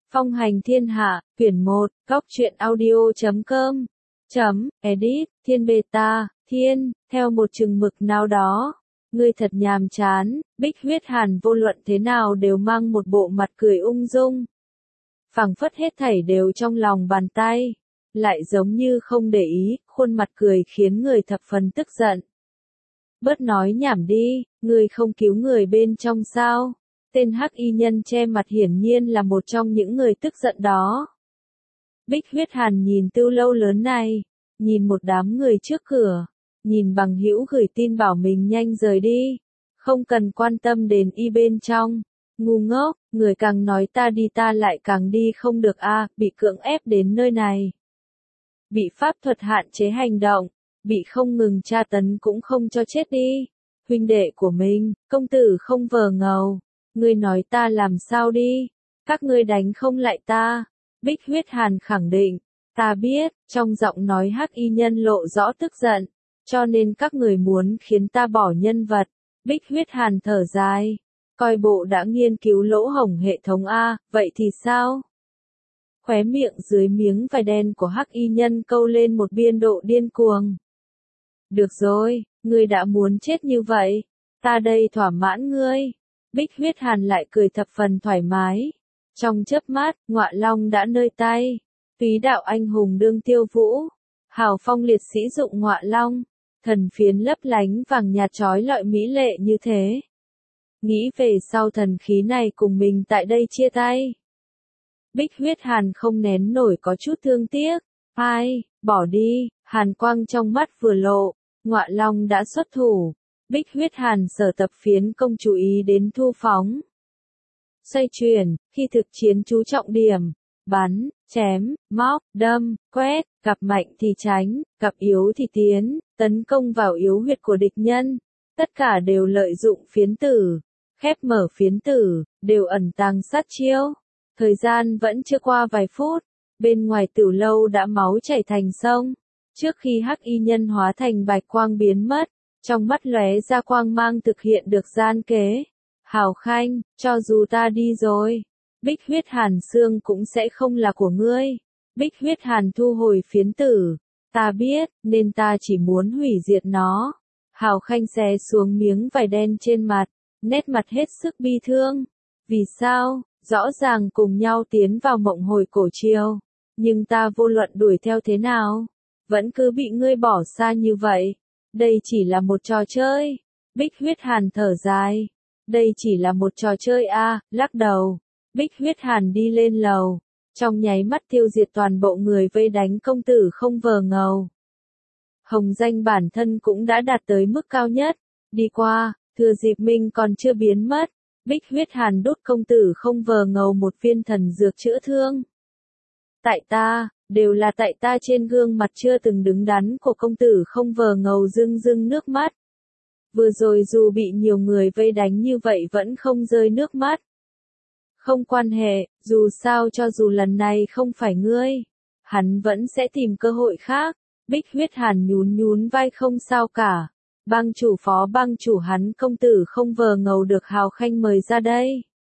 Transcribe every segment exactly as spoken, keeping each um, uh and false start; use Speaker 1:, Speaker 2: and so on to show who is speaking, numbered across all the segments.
Speaker 1: Phong hành thiên hạ, quyển một, góc truyện audio chấm com, chấm, edit, thiên beta, thiên, theo một chừng mực nào đó. Ngươi thật nhàm chán, Bích Huyết Hàn vô luận thế nào đều mang một bộ mặt cười ung dung. Phảng phất hết thảy đều trong lòng bàn tay, lại giống như không để ý, khuôn mặt cười khiến người thập phần tức giận. Bớt nói nhảm đi, ngươi không cứu người bên trong sao? Tên hắc y nhân che mặt hiển nhiên là một trong những người tức giận đó. Bích Huyết Hàn nhìn Tưu Lâu lớn này, nhìn một đám người trước cửa, nhìn bằng hữu gửi tin bảo mình nhanh rời đi, không cần quan tâm đến y bên trong. Ngu ngốc, người càng nói ta đi ta lại càng đi không được a, à, bị cưỡng ép đến nơi này. Bị pháp thuật hạn chế hành động, bị không ngừng tra tấn cũng không cho chết đi. Huynh đệ của mình, công tử không vờ ngầu. Ngươi nói ta làm sao đi, các ngươi đánh không lại ta. Bích Huyết Hàn khẳng định, ta biết, trong giọng nói hắc y nhân lộ rõ tức giận, cho nên các người muốn khiến ta bỏ nhân vật. Bích Huyết Hàn thở dài, coi bộ đã nghiên cứu lỗ hổng hệ thống A, vậy thì sao? Khóe miệng dưới miếng vải đen của hắc y nhân câu lên một biên độ điên cuồng. Được rồi, ngươi đã muốn chết như vậy, ta đây thỏa mãn ngươi. Bích Huyết Hàn lại cười thập phần thoải mái. Trong chớp mắt, Ngọa Long đã nơi tay. Túy đạo anh hùng đương tiêu vũ. Hào phong liệt sĩ dụng Ngọa Long. Thần phiến lấp lánh vàng nhạt chói lọi mỹ lệ như thế. Nghĩ về sau thần khí này cùng mình tại đây chia tay. Bích Huyết Hàn không nén nổi có chút thương tiếc. Ai, bỏ đi, hàn quang trong mắt vừa lộ. Ngọa Long đã xuất thủ. Bích Huyết Hàn sở tập phiến công chú ý đến thu phóng. Xoay chuyển, khi thực chiến chú trọng điểm, bắn, chém, móc, đâm, quét, gặp mạnh thì tránh, gặp yếu thì tiến, tấn công vào yếu huyệt của địch nhân. Tất cả đều lợi dụng phiến tử, khép mở phiến tử, đều ẩn tàng sát chiêu. Thời gian vẫn chưa qua vài phút, bên ngoài Tửu Lâu đã máu chảy thành sông. Trước khi hắc y nhân hóa thành bạch quang biến mất, trong mắt lóe ra quang mang thực hiện được gian kế. Hào Khanh, cho dù ta đi rồi, Bích Huyết Hàn xương cũng sẽ không là của ngươi. Bích Huyết Hàn thu hồi phiến tử. Ta biết, nên ta chỉ muốn hủy diệt nó. Hào Khanh xé xuống miếng vải đen trên mặt, nét mặt hết sức bi thương. Vì sao, rõ ràng cùng nhau tiến vào mộng hồi cổ triều, nhưng ta vô luận đuổi theo thế nào, vẫn cứ bị ngươi bỏ xa như vậy. Đây chỉ là một trò chơi. Bích Huyết Hàn thở dài. Đây chỉ là một trò chơi a, à, lắc đầu. Bích Huyết Hàn đi lên lầu, trong nháy mắt tiêu diệt toàn bộ người vây đánh công tử không vờ ngầu. Hồng danh bản thân cũng đã đạt tới mức cao nhất. Đi qua, thừa dịp mình còn chưa biến mất, Bích Huyết Hàn đốt công tử không vờ ngầu một viên thần dược chữa thương. Tại ta, đều là tại ta trên gương mặt chưa từng đứng đắn của công tử không vờ ngầu rưng rưng nước mắt. Vừa rồi dù bị nhiều người vây đánh như vậy vẫn không rơi nước mắt. Không quan hệ, dù sao cho dù lần này không phải ngươi, hắn vẫn sẽ tìm cơ hội khác. Bích Huyết Hàn nhún nhún vai không sao cả. Bang chủ phó bang chủ hắn công tử không vờ ngầu được Hào Khanh mời ra đây.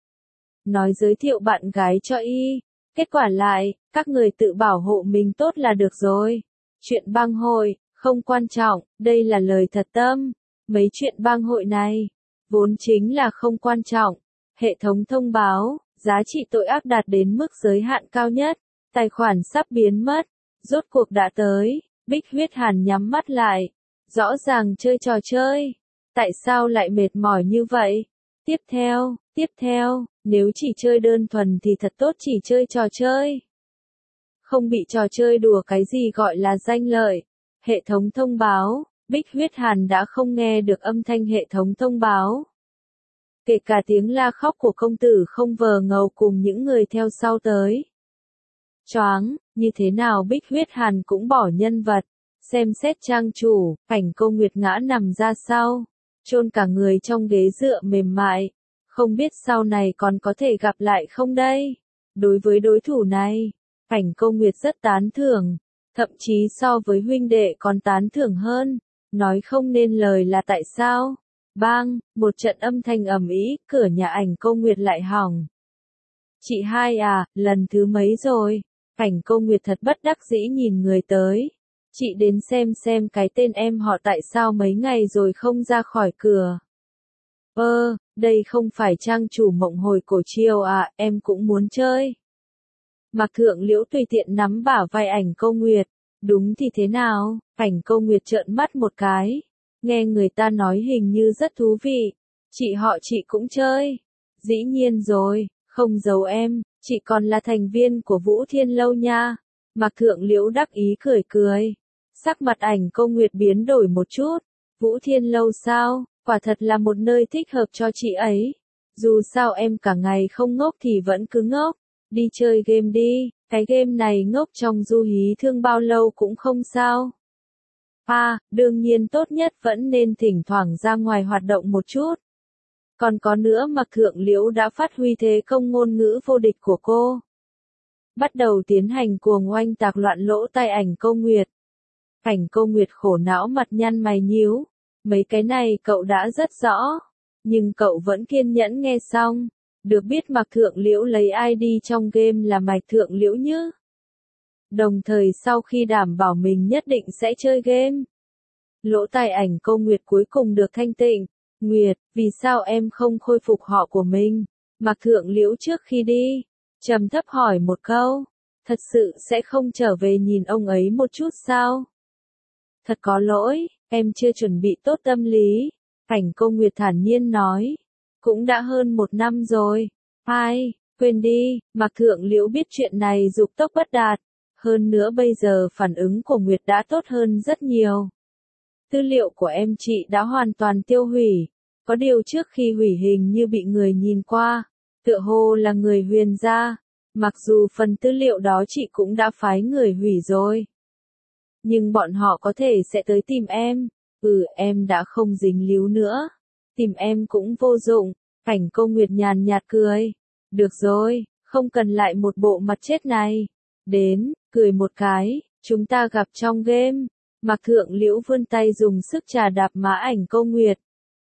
Speaker 1: Nói giới thiệu bạn gái cho y. Kết quả lại, các người tự bảo hộ mình tốt là được rồi. Chuyện bang hội, không quan trọng, đây là lời thật tâm. Mấy chuyện bang hội này, vốn chính là không quan trọng. Hệ thống thông báo, giá trị tội ác đạt đến mức giới hạn cao nhất. Tài khoản sắp biến mất. Rốt cuộc đã tới. Bích Huyết Hàn nhắm mắt lại. Rõ ràng chơi trò chơi. Tại sao lại mệt mỏi như vậy? Tiếp theo, tiếp theo, nếu chỉ chơi đơn thuần thì thật tốt chỉ chơi trò chơi. Không bị trò chơi đùa cái gì gọi là danh lợi. Hệ thống thông báo, Bích Huyết Hàn đã không nghe được âm thanh hệ thống thông báo. Kể cả tiếng la khóc của công tử không vờ ngầu cùng những người theo sau tới. Choáng, như thế nào Bích Huyết Hàn cũng bỏ nhân vật. Xem xét trang chủ, cảnh Câu Nguyệt ngã nằm ra sau, chôn cả người trong ghế dựa mềm mại. Không biết sau này còn có thể gặp lại không đây? Đối với đối thủ này, cảnh Câu Nguyệt rất tán thưởng, thậm chí so với huynh đệ còn tán thưởng hơn, nói không nên lời là tại sao. Bang, một trận âm thanh ầm ĩ, cửa nhà ảnh Câu Nguyệt lại hỏng. Chị hai à, lần thứ mấy rồi? Cảnh Câu Nguyệt thật bất đắc dĩ nhìn người tới. Chị đến xem xem cái tên em họ tại sao mấy ngày rồi không ra khỏi cửa. Ơ, đây không phải trang chủ Mộng Hồi Cổ Chiêu à, em cũng muốn chơi. Mạc Thượng Liễu tùy tiện nắm bả vai Ảnh Câu Nguyệt. Đúng thì thế nào? Ảnh Câu Nguyệt trợn mắt một cái. Nghe người ta nói hình như rất thú vị. Chị họ chị cũng chơi. Dĩ nhiên rồi, không giấu em, chị còn là thành viên của Vũ Thiên Lâu nha. Mạc Thượng Liễu đắc ý cười cười. Sắc mặt Ảnh Câu Nguyệt biến đổi một chút. Vũ Thiên Lâu sao? Quả thật là một nơi thích hợp cho chị ấy. Dù sao em cả ngày không ngốc thì vẫn cứ ngốc. Đi chơi game đi, cái game này ngốc trong du hí thương bao lâu cũng không sao. À, đương nhiên tốt nhất vẫn nên thỉnh thoảng ra ngoài hoạt động một chút. Còn có nữa, Mạc Thượng Liễu đã phát huy thế công ngôn ngữ vô địch của cô. Bắt đầu tiến hành cuồng oanh tạc loạn lỗ tai Ảnh Câu Nguyệt. Ảnh Câu Nguyệt khổ não mặt nhăn mày nhíu. Mấy cái này cậu đã rất rõ. Nhưng cậu vẫn kiên nhẫn nghe xong. Được biết Mạc Thượng Liễu lấy i đê trong game là Mạc Thượng Liễu nhứ. Đồng thời sau khi đảm bảo mình nhất định sẽ chơi game. Lỗ tai Ảnh Câu Nguyệt cuối cùng được thanh tịnh. Nguyệt, vì sao em không khôi phục họ của mình? Mạc Thượng Liễu trước khi đi, trầm thấp hỏi một câu. Thật sự sẽ không trở về nhìn ông ấy một chút sao? Thật có lỗi, em chưa chuẩn bị tốt tâm lý. Ảnh Câu Nguyệt thản nhiên nói. Cũng đã hơn một năm rồi. Ai, quên đi, Mạc Thượng Liễu biết chuyện này dục tốc bất đạt. Hơn nữa bây giờ phản ứng của Nguyệt đã tốt hơn rất nhiều. Tư liệu của em chị đã hoàn toàn tiêu hủy. Có điều trước khi hủy hình như bị người nhìn qua. Tựa hồ là người Huyền gia. Mặc dù phần tư liệu đó chị cũng đã phái người hủy rồi. Nhưng bọn họ có thể sẽ tới tìm em. Ừ, em đã không dính líu nữa. Tìm em cũng vô dụng. Ảnh Câu Nguyệt nhàn nhạt cười. Được rồi, không cần lại một bộ mặt chết này. Đến, cười một cái, chúng ta gặp trong game. Mạc Thượng Liễu vươn tay dùng sức trà đạp má Ảnh Câu Nguyệt.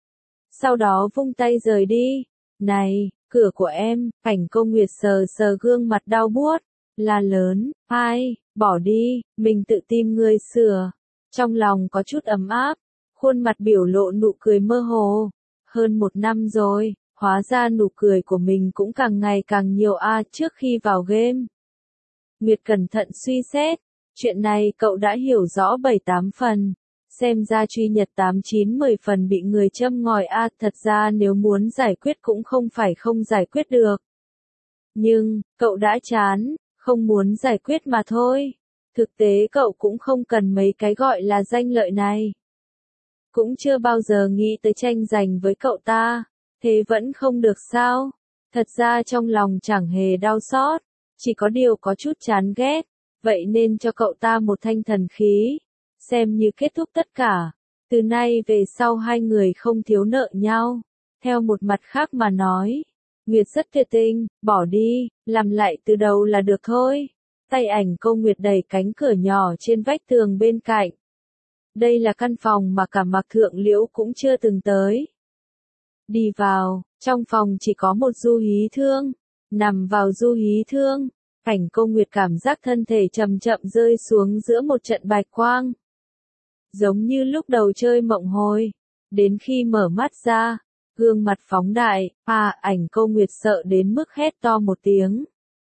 Speaker 1: Sau đó vung tay rời đi. Này, cửa của em, Ảnh Câu Nguyệt sờ sờ gương mặt đau buốt. La lớn, ai, bỏ đi, mình tự tìm người sửa. Trong lòng có chút ấm áp. Khuôn mặt biểu lộ nụ cười mơ hồ. Hơn một năm rồi, hóa ra nụ cười của mình cũng càng ngày càng nhiều a trước khi vào game. Nguyệt cẩn thận suy xét. Chuyện này cậu đã hiểu rõ bảy tám phần. Xem ra truy nhật tám chín mười phần bị người châm ngòi a thật ra nếu muốn giải quyết cũng không phải không giải quyết được. Nhưng, cậu đã chán, không muốn giải quyết mà thôi. Thực tế cậu cũng không cần mấy cái gọi là danh lợi này. Cũng chưa bao giờ nghĩ tới tranh giành với cậu ta. Thế vẫn không được sao? Thật ra trong lòng chẳng hề đau xót. Chỉ có điều có chút chán ghét. Vậy nên cho cậu ta một thanh thần khí. Xem như kết thúc tất cả. Từ nay về sau hai người không thiếu nợ nhau. Theo một mặt khác mà nói. Nguyệt rất tuyệt tình, bỏ đi, làm lại từ đầu là được thôi. Tay Ảnh Câu Nguyệt đẩy cánh cửa nhỏ trên vách tường bên cạnh. Đây là căn phòng mà cả Mạc Thượng Liễu cũng chưa từng tới. Đi vào, trong phòng chỉ có một du hí thương. Nằm vào du hí thương. Ảnh Câu Nguyệt cảm giác thân thể chậm chậm rơi xuống giữa một trận bạch quang. Giống như lúc đầu chơi mộng hồi. Đến khi mở mắt ra, gương mặt phóng đại, à, Ảnh Câu Nguyệt sợ đến mức hét to một tiếng.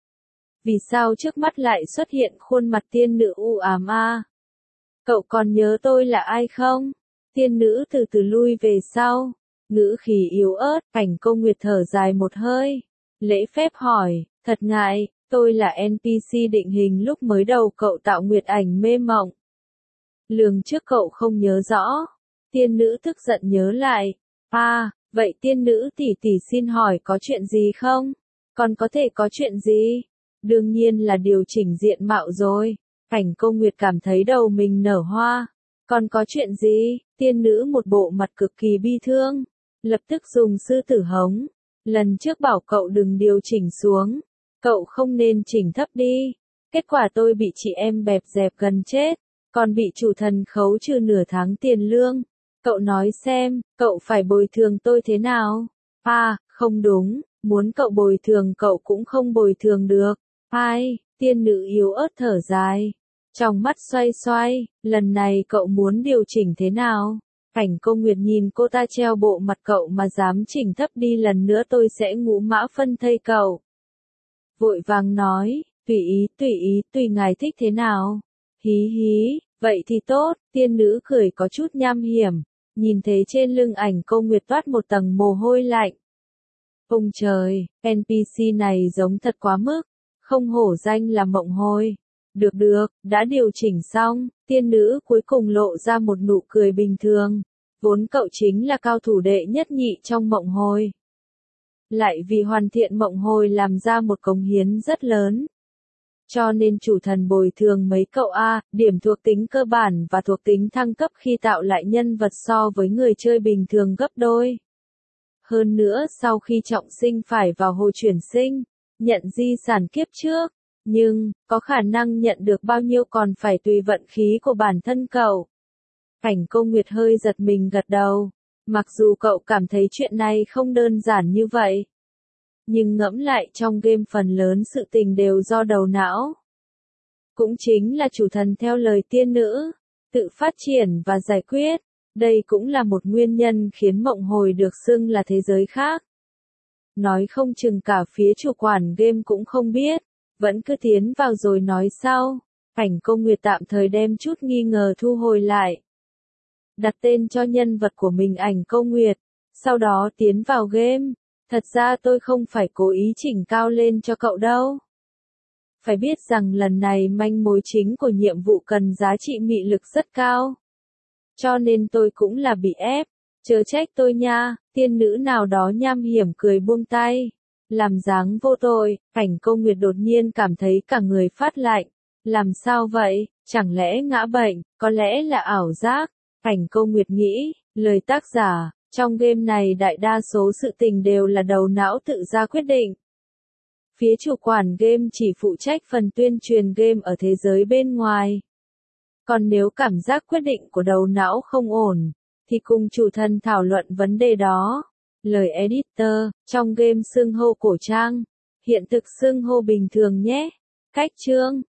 Speaker 1: Vì sao trước mắt lại xuất hiện khuôn mặt tiên nữ u ám a? Cậu còn nhớ tôi là ai không? Tiên nữ từ từ lui về sau. Ngữ khí yếu ớt, Ảnh Câu Nguyệt thở dài một hơi. Lễ phép hỏi, thật ngại, tôi là en pê xê định hình lúc mới đầu cậu tạo nguyệt ảnh mê mộng. Lường trước cậu không nhớ rõ. Tiên nữ tức giận nhớ lại. À, vậy tiên nữ tỷ tỷ xin hỏi có chuyện gì không? Còn có thể có chuyện gì? Đương nhiên là điều chỉnh diện mạo rồi. Ảnh Câu Nguyệt cảm thấy đầu mình nở hoa. Còn có chuyện gì? Tiên nữ một bộ mặt cực kỳ bi thương. Lập tức dùng sư tử hống. Lần trước bảo cậu đừng điều chỉnh xuống. Cậu không nên chỉnh thấp đi. Kết quả tôi bị chị em bẹp dẹp gần chết. Còn bị chủ thần khấu trừ nửa tháng tiền lương. Cậu nói xem, cậu phải bồi thường tôi thế nào? À, không đúng. Muốn cậu bồi thường cậu cũng không bồi thường được. Ai, tiên nữ yếu ớt thở dài. Trong mắt xoay xoay, lần này cậu muốn điều chỉnh thế nào? Cảnh Công Nguyệt nhìn cô ta treo bộ mặt cậu mà dám chỉnh thấp đi lần nữa tôi sẽ ngũ mã phân thây cậu. Vội vàng nói, tùy ý, tùy ý, tùy ngài thích thế nào. Hí hí, vậy thì tốt, tiên nữ cười có chút nham hiểm, nhìn thấy trên lưng ảnh Công Nguyệt toát một tầng mồ hôi lạnh. Ông trời, en pê xê này giống thật quá mức, không hổ danh là mộng hồi. Được được, đã điều chỉnh xong, tiên nữ cuối cùng lộ ra một nụ cười bình thường. Vốn cậu chính là cao thủ đệ nhất nhị trong mộng hồi. Lại vì hoàn thiện mộng hồi làm ra một cống hiến rất lớn. Cho nên chủ thần bồi thường mấy cậu A, điểm thuộc tính cơ bản và thuộc tính thăng cấp khi tạo lại nhân vật so với người chơi bình thường gấp đôi. Hơn nữa sau khi trọng sinh phải vào hồi chuyển sinh, nhận di sản kiếp trước. Nhưng, có khả năng nhận được bao nhiêu còn phải tùy vận khí của bản thân cậu. Cảnh Công Nguyệt hơi giật mình gật đầu. Mặc dù cậu cảm thấy chuyện này không đơn giản như vậy. Nhưng ngẫm lại trong game phần lớn sự tình đều do đầu não. Cũng chính là chủ thần theo lời tiên nữ, tự phát triển và giải quyết. Đây cũng là một nguyên nhân khiến mộng hồi được xưng là thế giới khác. Nói không chừng cả phía chủ quản game cũng không biết. Vẫn cứ tiến vào rồi nói sau. Cảnh Công Nguyệt tạm thời đem chút nghi ngờ thu hồi lại. Đặt tên cho nhân vật của mình ảnh Công Nguyệt. Sau đó tiến vào game. Thật ra tôi không phải cố ý chỉnh cao lên cho cậu đâu. Phải biết rằng lần này manh mối chính của nhiệm vụ cần giá trị mị lực rất cao. Cho nên tôi cũng là bị ép. Chớ trách tôi nha, tiên nữ nào đó nham hiểm cười buông tay. Làm dáng vô tội, Cảnh Công Nguyệt đột nhiên cảm thấy cả người phát lạnh. Làm sao vậy, chẳng lẽ ngã bệnh, có lẽ là ảo giác? Cảnh Công Nguyệt nghĩ, lời tác giả, trong game này đại đa số sự tình đều là đầu não tự ra quyết định. Phía chủ quản game chỉ phụ trách phần tuyên truyền game ở thế giới bên ngoài. Còn nếu cảm giác quyết định của đầu não không ổn, thì cùng chủ thần thảo luận vấn đề đó. Lời editor, trong game xưng hô cổ trang, hiện thực xưng hô bình thường nhé. Cách chương